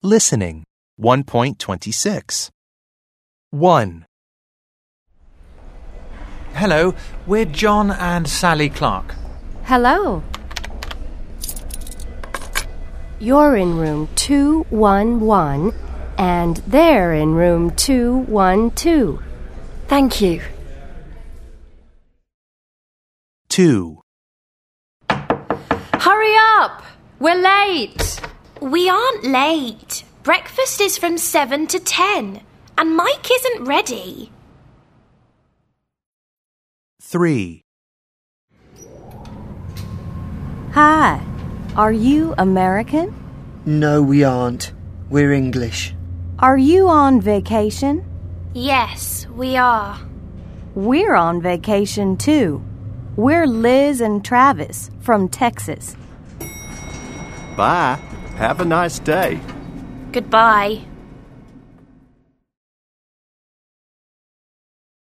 Listening 1.26. 1. Hello, we're John and Sally Clark. Hello. You're in room 211 and they're in room 212. Thank you. 2. Hurry up! We're late. We aren't late. Breakfast is from 7 to 10 and Mike isn't ready. 3. Hi. Are you American? No, we aren't. We're English. Are you on vacation? Yes, we are. We're on vacation too. We're Liz and Travis from Texas. Bye. Have a nice day. Goodbye.